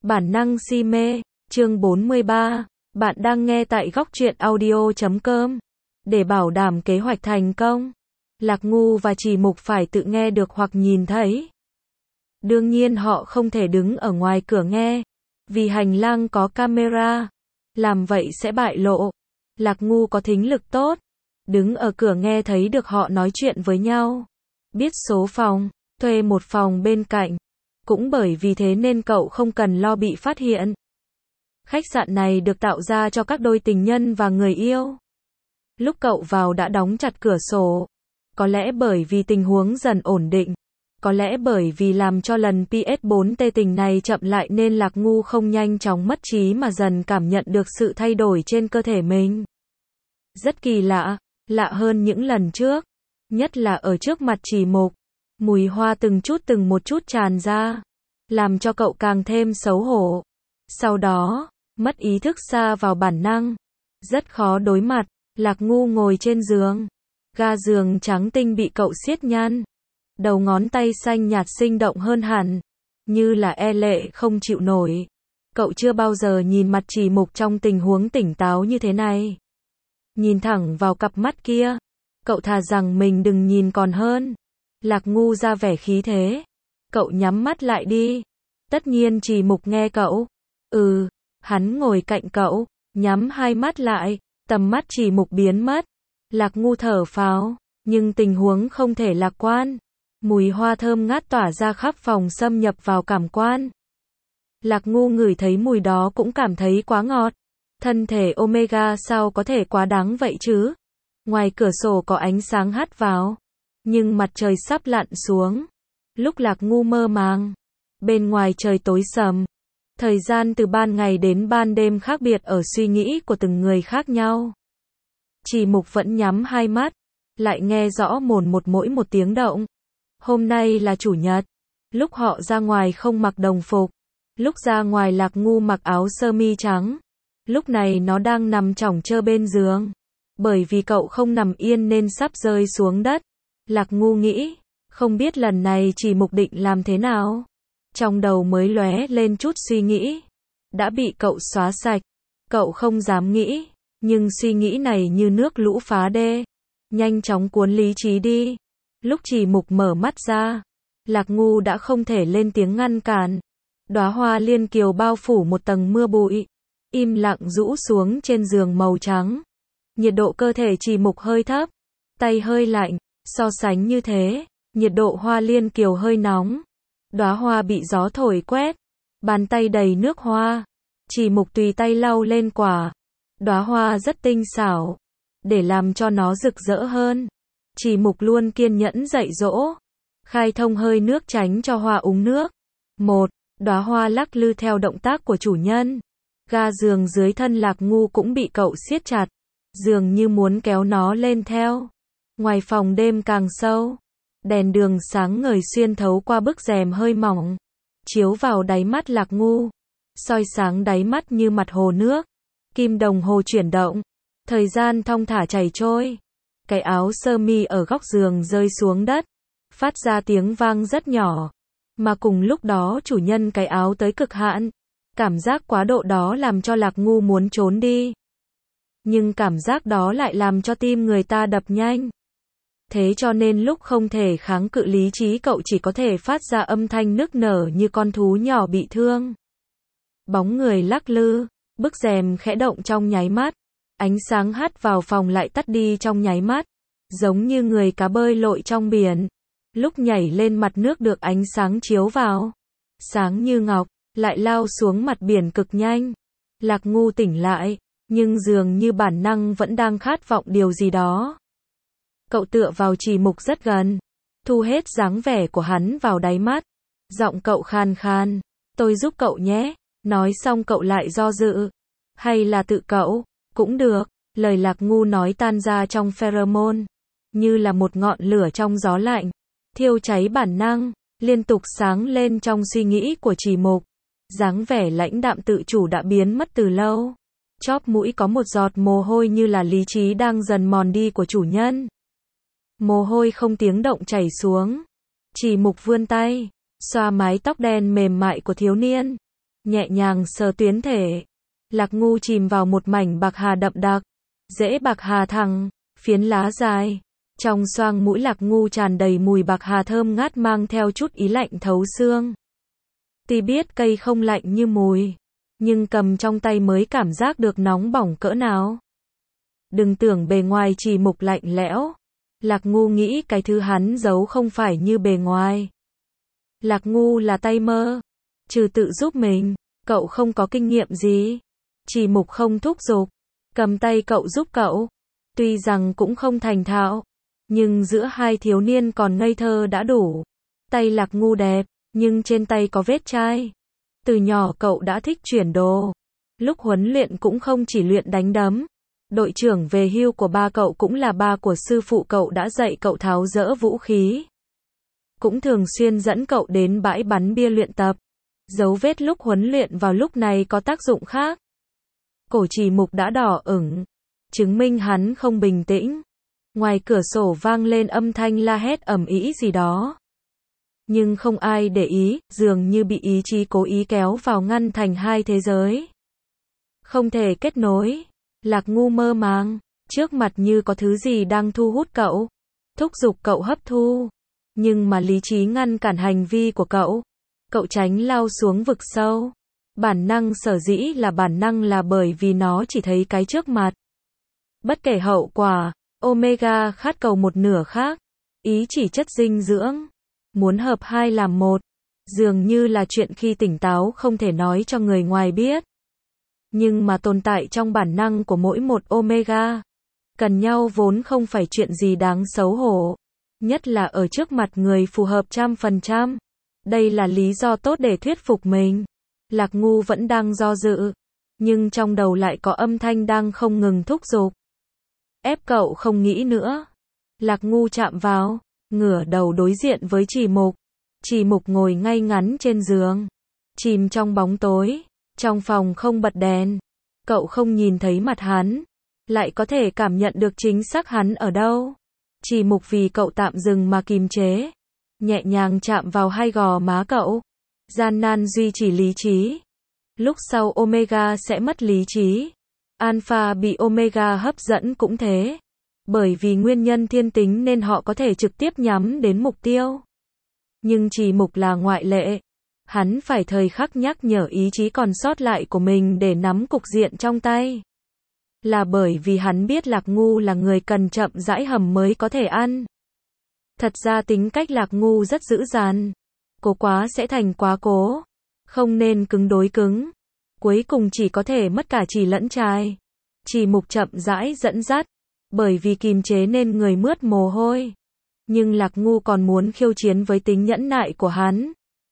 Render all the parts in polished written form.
Bản năng si mê, chương 43. Bạn đang nghe tại góc truyện audio.com. Để bảo đảm kế hoạch thành công, Lạc Ngu và Trì Mục phải tự nghe được hoặc nhìn thấy. Đương nhiên họ không thể đứng ở ngoài cửa nghe, vì hành lang có camera. Làm vậy sẽ bại lộ. Lạc Ngu có thính lực tốt, đứng ở cửa nghe thấy được họ nói chuyện với nhau. Biết số phòng, thuê một phòng bên cạnh. Cũng bởi vì thế nên cậu không cần lo bị phát hiện. Khách sạn này được tạo ra cho các đôi tình nhân và người yêu. Lúc cậu vào đã đóng chặt cửa sổ. Có lẽ bởi vì tình huống dần ổn định. Có lẽ bởi vì làm cho lần PS4T tình này chậm lại nên Lạc Ngu không nhanh chóng mất trí mà dần cảm nhận được sự thay đổi trên cơ thể mình. Rất kỳ lạ, lạ hơn những lần trước. Nhất là ở trước mặt Trì Mục. Mùi hoa từng một chút tràn ra, làm cho cậu càng thêm xấu hổ. Sau đó, mất ý thức sa vào bản năng. Rất khó đối mặt, Lạc Ngu ngồi trên giường. Ga giường trắng tinh bị cậu siết nhăn. Đầu ngón tay xanh nhạt sinh động hơn hẳn, như là e lệ không chịu nổi. Cậu chưa bao giờ nhìn mặt Trì Mục trong tình huống tỉnh táo như thế này. Nhìn thẳng vào cặp mắt kia, cậu thà rằng mình đừng nhìn còn hơn. Lạc Ngu ra vẻ khí thế. Cậu nhắm mắt lại đi. Tất nhiên Trì Mục nghe cậu. Hắn ngồi cạnh cậu, nhắm hai mắt lại, tầm mắt Trì Mục biến mất. Lạc Ngu thở phào, nhưng tình huống không thể lạc quan. Mùi hoa thơm ngát tỏa ra khắp phòng xâm nhập vào cảm quan. Lạc Ngu ngửi thấy mùi đó cũng cảm thấy quá ngọt. Thân thể Omega sao có thể quá đáng vậy chứ? Ngoài cửa sổ có ánh sáng hắt vào. Nhưng mặt trời sắp lặn xuống. Lúc Lạc Ngu mơ màng, bên ngoài trời tối sầm. Thời gian từ ban ngày đến ban đêm khác biệt ở suy nghĩ của từng người khác nhau. Trì Mục vẫn nhắm hai mắt, lại nghe rõ mỗi một tiếng động. Hôm nay là chủ nhật. Lúc họ ra ngoài không mặc đồng phục. Lúc ra ngoài Lạc Ngu mặc áo sơ mi trắng. Lúc này nó đang nằm chỏng chơ bên giường. Bởi vì cậu không nằm yên nên sắp rơi xuống đất. Lạc Ngu nghĩ, không biết lần này Trì Mục định làm thế nào. Trong đầu mới lóe lên chút suy nghĩ. Đã bị cậu xóa sạch. Cậu không dám nghĩ. Nhưng suy nghĩ này như nước lũ phá đê. Nhanh chóng cuốn lý trí đi. Lúc Trì Mục mở mắt ra, Lạc Ngu đã không thể lên tiếng ngăn cản. Đóa hoa liên kiều bao phủ một tầng mưa bụi. Im lặng rũ xuống trên giường màu trắng. Nhiệt độ cơ thể Trì Mục hơi thấp. Tay hơi lạnh. So sánh như thế, nhiệt độ hoa liên kiều hơi nóng. Đóa hoa bị gió thổi quét. Bàn tay đầy nước hoa. Trì Mục tùy tay lau lên quả. Đóa hoa rất tinh xảo. Để làm cho nó rực rỡ hơn, Trì Mục luôn kiên nhẫn dạy dỗ. Khai thông hơi nước tránh cho hoa uống nước. Đóa hoa lắc lư theo động tác của chủ nhân. Ga giường dưới thân Lạc Ngu cũng bị cậu siết chặt. Dường như muốn kéo nó lên theo. Ngoài phòng đêm càng sâu. Đèn đường sáng ngời xuyên thấu qua bức rèm hơi mỏng. Chiếu vào đáy mắt Lạc Ngu. Soi sáng đáy mắt như mặt hồ nước. Kim đồng hồ chuyển động. Thời gian thong thả chảy trôi. Cái áo sơ mi ở góc giường rơi xuống đất. Phát ra tiếng vang rất nhỏ. Mà cùng lúc đó chủ nhân cái áo tới cực hạn. Cảm giác quá độ đó làm cho Lạc Ngu muốn trốn đi. Nhưng cảm giác đó lại làm cho tim người ta đập nhanh. Thế cho nên lúc không thể kháng cự lý trí cậu chỉ có thể phát ra âm thanh nức nở như con thú nhỏ bị thương. Bóng người lắc lư, bức rèm khẽ động trong nháy mắt. Ánh sáng hắt vào phòng lại tắt đi trong nháy mắt. Giống như người cá bơi lội trong biển. Lúc nhảy lên mặt nước được ánh sáng chiếu vào. Sáng như ngọc, lại lao xuống mặt biển cực nhanh. Lạc Ngu tỉnh lại, nhưng dường như bản năng vẫn đang khát vọng điều gì đó. Cậu tựa vào Trì Mục rất gần. Thu hết dáng vẻ của hắn vào đáy mắt. Giọng cậu khan khan. Tôi giúp cậu nhé. Nói xong cậu lại do dự. Hay là tự cậu? Cũng được. Lời Lạc Ngu nói tan ra trong pheromone. Như là một ngọn lửa trong gió lạnh. Thiêu cháy bản năng. Liên tục sáng lên trong suy nghĩ của Trì Mục. Dáng vẻ lãnh đạm tự chủ đã biến mất từ lâu. Chóp mũi có một giọt mồ hôi như là lý trí đang dần mòn đi của chủ nhân. Mồ hôi không tiếng động chảy xuống. Trì Mục vươn tay, xoa mái tóc đen mềm mại của thiếu niên. nhẹ nhàng sờ tuyến thể. Lạc Ngu chìm vào một mảnh bạc hà đậm đặc, rễ bạc hà thẳng, phiến lá dài. Trong xoang mũi Lạc Ngu tràn đầy mùi bạc hà thơm ngát mang theo chút ý lạnh thấu xương. Tuy biết cây không lạnh như mùi, nhưng cầm trong tay mới cảm giác được nóng bỏng cỡ nào. Đừng tưởng bề ngoài chỉ mục lạnh lẽo. Lạc Ngu nghĩ cái thứ hắn giấu không phải như bề ngoài. Lạc Ngu là tay mơ. Trừ tự giúp mình, cậu không có kinh nghiệm gì. Chỉ mục không thúc giục. Cầm tay cậu giúp cậu. Tuy rằng cũng không thành thạo, nhưng giữa hai thiếu niên còn ngây thơ đã đủ. Tay Lạc Ngu đẹp, nhưng trên tay có vết chai. Từ nhỏ cậu đã thích chuyển đồ. Lúc huấn luyện cũng không chỉ luyện đánh đấm. Đội trưởng về hưu của ba cậu cũng là ba của sư phụ cậu đã dạy cậu tháo dỡ vũ khí. Cũng thường xuyên dẫn cậu đến bãi bắn bia luyện tập. Dấu vết lúc huấn luyện vào lúc này có tác dụng khác. Cổ Chỉ Mục đã đỏ ửng, chứng minh hắn không bình tĩnh. Ngoài cửa sổ vang lên âm thanh la hét ầm ĩ gì đó. Nhưng không ai để ý, dường như bị ý chí cố ý kéo vào ngăn thành hai thế giới. Không thể kết nối. Lạc Ngu mơ màng, trước mặt như có thứ gì đang thu hút cậu, thúc giục cậu hấp thu. Nhưng mà lý trí ngăn cản hành vi của cậu. Cậu tránh lao xuống vực sâu. Bản năng sở dĩ là bản năng là bởi vì nó chỉ thấy cái trước mặt. Bất kể hậu quả, Omega khát cầu một nửa khác. Ý chỉ chất dinh dưỡng. Muốn hợp hai làm một. Dường như là chuyện khi tỉnh táo không thể nói cho người ngoài biết. Nhưng mà tồn tại trong bản năng của mỗi một Omega. Cần nhau vốn không phải chuyện gì đáng xấu hổ. Nhất là ở trước mặt người phù hợp 100%. Đây là lý do tốt để thuyết phục mình. Lạc Ngu vẫn đang do dự. Nhưng trong đầu lại có âm thanh đang không ngừng thúc giục. Ép cậu không nghĩ nữa. Lạc Ngu chạm vào, ngửa đầu đối diện với Chỉ Mục. Chỉ Mục ngồi ngay ngắn trên giường. Chìm trong bóng tối. Trong phòng không bật đèn. Cậu không nhìn thấy mặt hắn. Lại có thể cảm nhận được chính xác hắn ở đâu. Chỉ Mục vì cậu tạm dừng mà kìm chế. Nhẹ nhàng chạm vào hai gò má cậu. Gian nan duy trì lý trí. Lúc sau Omega sẽ mất lý trí. Alpha bị Omega hấp dẫn cũng thế. Bởi vì nguyên nhân thiên tính nên họ có thể trực tiếp nhắm đến mục tiêu. Nhưng Chỉ Mục là ngoại lệ. Hắn phải thời khắc nhắc nhở ý chí còn sót lại của mình để nắm cục diện trong tay. Là bởi vì hắn biết Lạc Ngu là người cần chậm rãi hầm mới có thể ăn. Thật ra tính cách Lạc Ngu rất dữ dằn. Cố quá sẽ thành quá cố. Không nên cứng đối cứng. Cuối cùng chỉ có thể mất cả chì lẫn chài. Chỉ Mục chậm rãi dẫn dắt. Bởi vì kìm chế nên người mướt mồ hôi. Nhưng Lạc Ngu còn muốn khiêu chiến với tính nhẫn nại của hắn.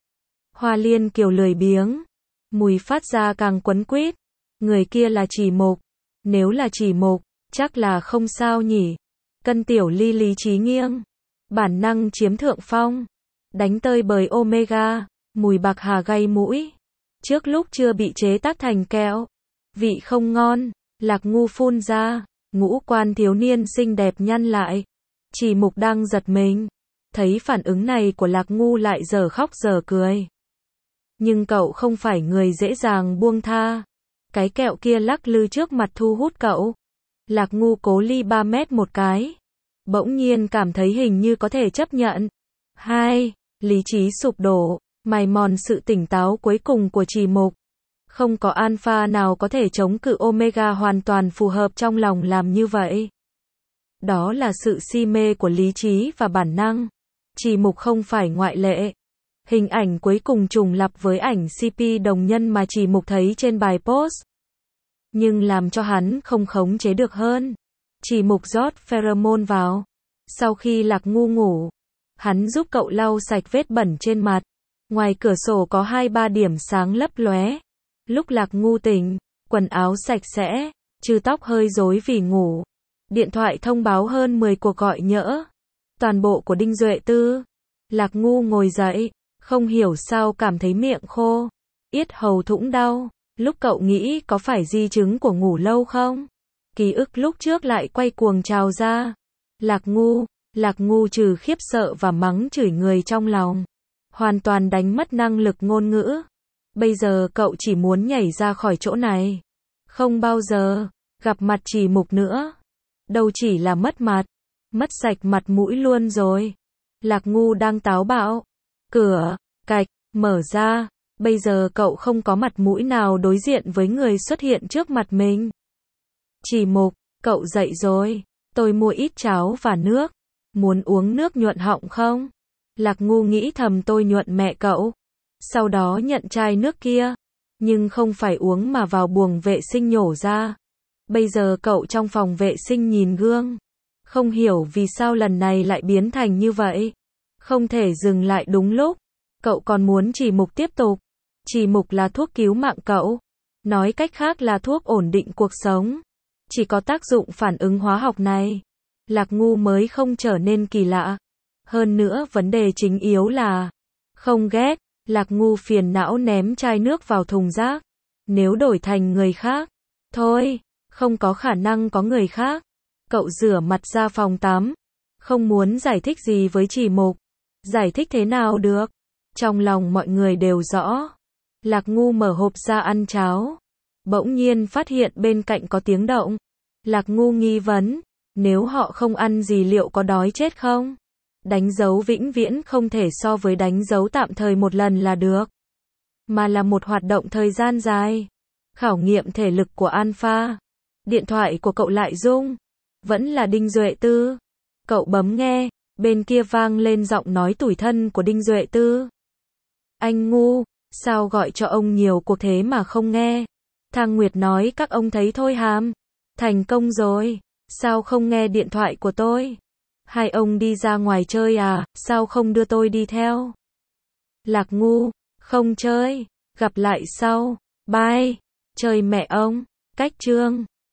Hoa Liên Kiều lười biếng. Mùi phát ra càng quấn quýt. Người kia là Chỉ Mục. Nếu là Chỉ Mục, chắc là không sao nhỉ. Cân Tiểu Ly lý trí nghiêng. Bản năng chiếm thượng phong. Đánh tơi bời Omega. Mùi bạc hà gây mũi. Trước lúc chưa bị chế tác thành kẹo. Vị không ngon. Lạc Ngu phun ra. Ngũ quan thiếu niên xinh đẹp nhăn lại. Chỉ Mục đang giật mình. Thấy phản ứng này của Lạc Ngu lại giờ khóc giờ cười. Nhưng cậu không phải người dễ dàng buông tha. Cái kẹo kia lắc lư trước mặt thu hút cậu. Lạc Ngu cố ly 3 mét một cái. Bỗng nhiên cảm thấy hình như có thể chấp nhận. 2. Lý trí sụp đổ. Mài mòn sự tỉnh táo cuối cùng của Chỉ Mục. Không có alpha nào có thể chống cự Omega hoàn toàn phù hợp trong lòng làm như vậy. Đó là sự si mê của lý trí và bản năng. Chỉ Mục không phải ngoại lệ. Hình ảnh cuối cùng trùng lặp với ảnh CP đồng nhân mà Chỉ Mục thấy trên bài post. Nhưng làm cho hắn không khống chế được hơn. Chỉ Mục rót pheromone vào. Sau khi Lạc Ngu ngủ, hắn giúp cậu lau sạch vết bẩn trên mặt. Ngoài cửa sổ có 2-3 điểm sáng lấp lóe. Lúc Lạc Ngu tỉnh, quần áo sạch sẽ, trừ tóc hơi rối vì ngủ. Điện thoại thông báo hơn 10 cuộc gọi nhỡ. Toàn bộ của Đinh Duệ Tư. Lạc Ngu ngồi dậy, không hiểu sao cảm thấy miệng khô, yết hầu thũng đau. Lúc cậu nghĩ có phải di chứng của ngủ lâu không? Ký ức lúc trước lại quay cuồng trào ra. Lạc Ngu trừ khiếp sợ và mắng chửi người trong lòng. Hoàn toàn đánh mất năng lực ngôn ngữ. Bây giờ cậu chỉ muốn nhảy ra khỏi chỗ này. Không bao giờ gặp mặt Chỉ Mục nữa. Đâu chỉ là mất mặt, mất sạch mặt mũi luôn rồi. Lạc Ngu đang táo bạo. Cửa, cạch, mở ra. Bây giờ cậu không có mặt mũi nào đối diện với người xuất hiện trước mặt mình. Chỉ Mục, cậu dậy rồi. Tôi mua ít cháo và nước. Muốn uống nước nhuận họng không? Lạc Ngu nghĩ thầm tôi nhuận mẹ cậu. Sau đó nhận chai nước kia. Nhưng không phải uống mà vào buồng vệ sinh nhổ ra. Bây giờ cậu trong phòng vệ sinh nhìn gương. Không hiểu vì sao lần này lại biến thành như vậy. Không thể dừng lại đúng lúc. Cậu còn muốn Chỉ Mục tiếp tục. Chỉ Mục là thuốc cứu mạng cậu. Nói cách khác là thuốc ổn định cuộc sống. Chỉ có tác dụng phản ứng hóa học này. Lạc Ngu mới không trở nên kỳ lạ. Hơn nữa vấn đề chính yếu là không ghét. Lạc Ngu phiền não ném chai nước vào thùng rác. Nếu đổi thành người khác. Thôi, không có khả năng có người khác. Cậu rửa mặt ra phòng tắm. Không muốn giải thích gì với Chỉ Mục. Giải thích thế nào được. Trong lòng mọi người đều rõ. Lạc Ngu mở hộp ra ăn cháo. Bỗng nhiên phát hiện bên cạnh có tiếng động. Lạc Ngu nghi vấn. Nếu họ không ăn gì liệu có đói chết không? Đánh dấu vĩnh viễn không thể so với đánh dấu tạm thời một lần là được. Mà là một hoạt động thời gian dài. Khảo nghiệm thể lực của Alpha. Điện thoại của cậu lại rung. Vẫn là Đinh Duệ Tư. Cậu bấm nghe. Bên kia vang lên giọng nói tủi thân của Đinh Duệ Tư. Anh ngu, sao gọi cho ông nhiều cuộc thế mà không nghe? Thang Nguyệt nói các ông thấy thôi hàm. Thành công rồi. Sao không nghe điện thoại của tôi? Hai ông đi ra ngoài chơi à, sao không đưa tôi đi theo? Lạc Ngu, không chơi, gặp lại sau, bye, chơi mẹ ông, cách chương.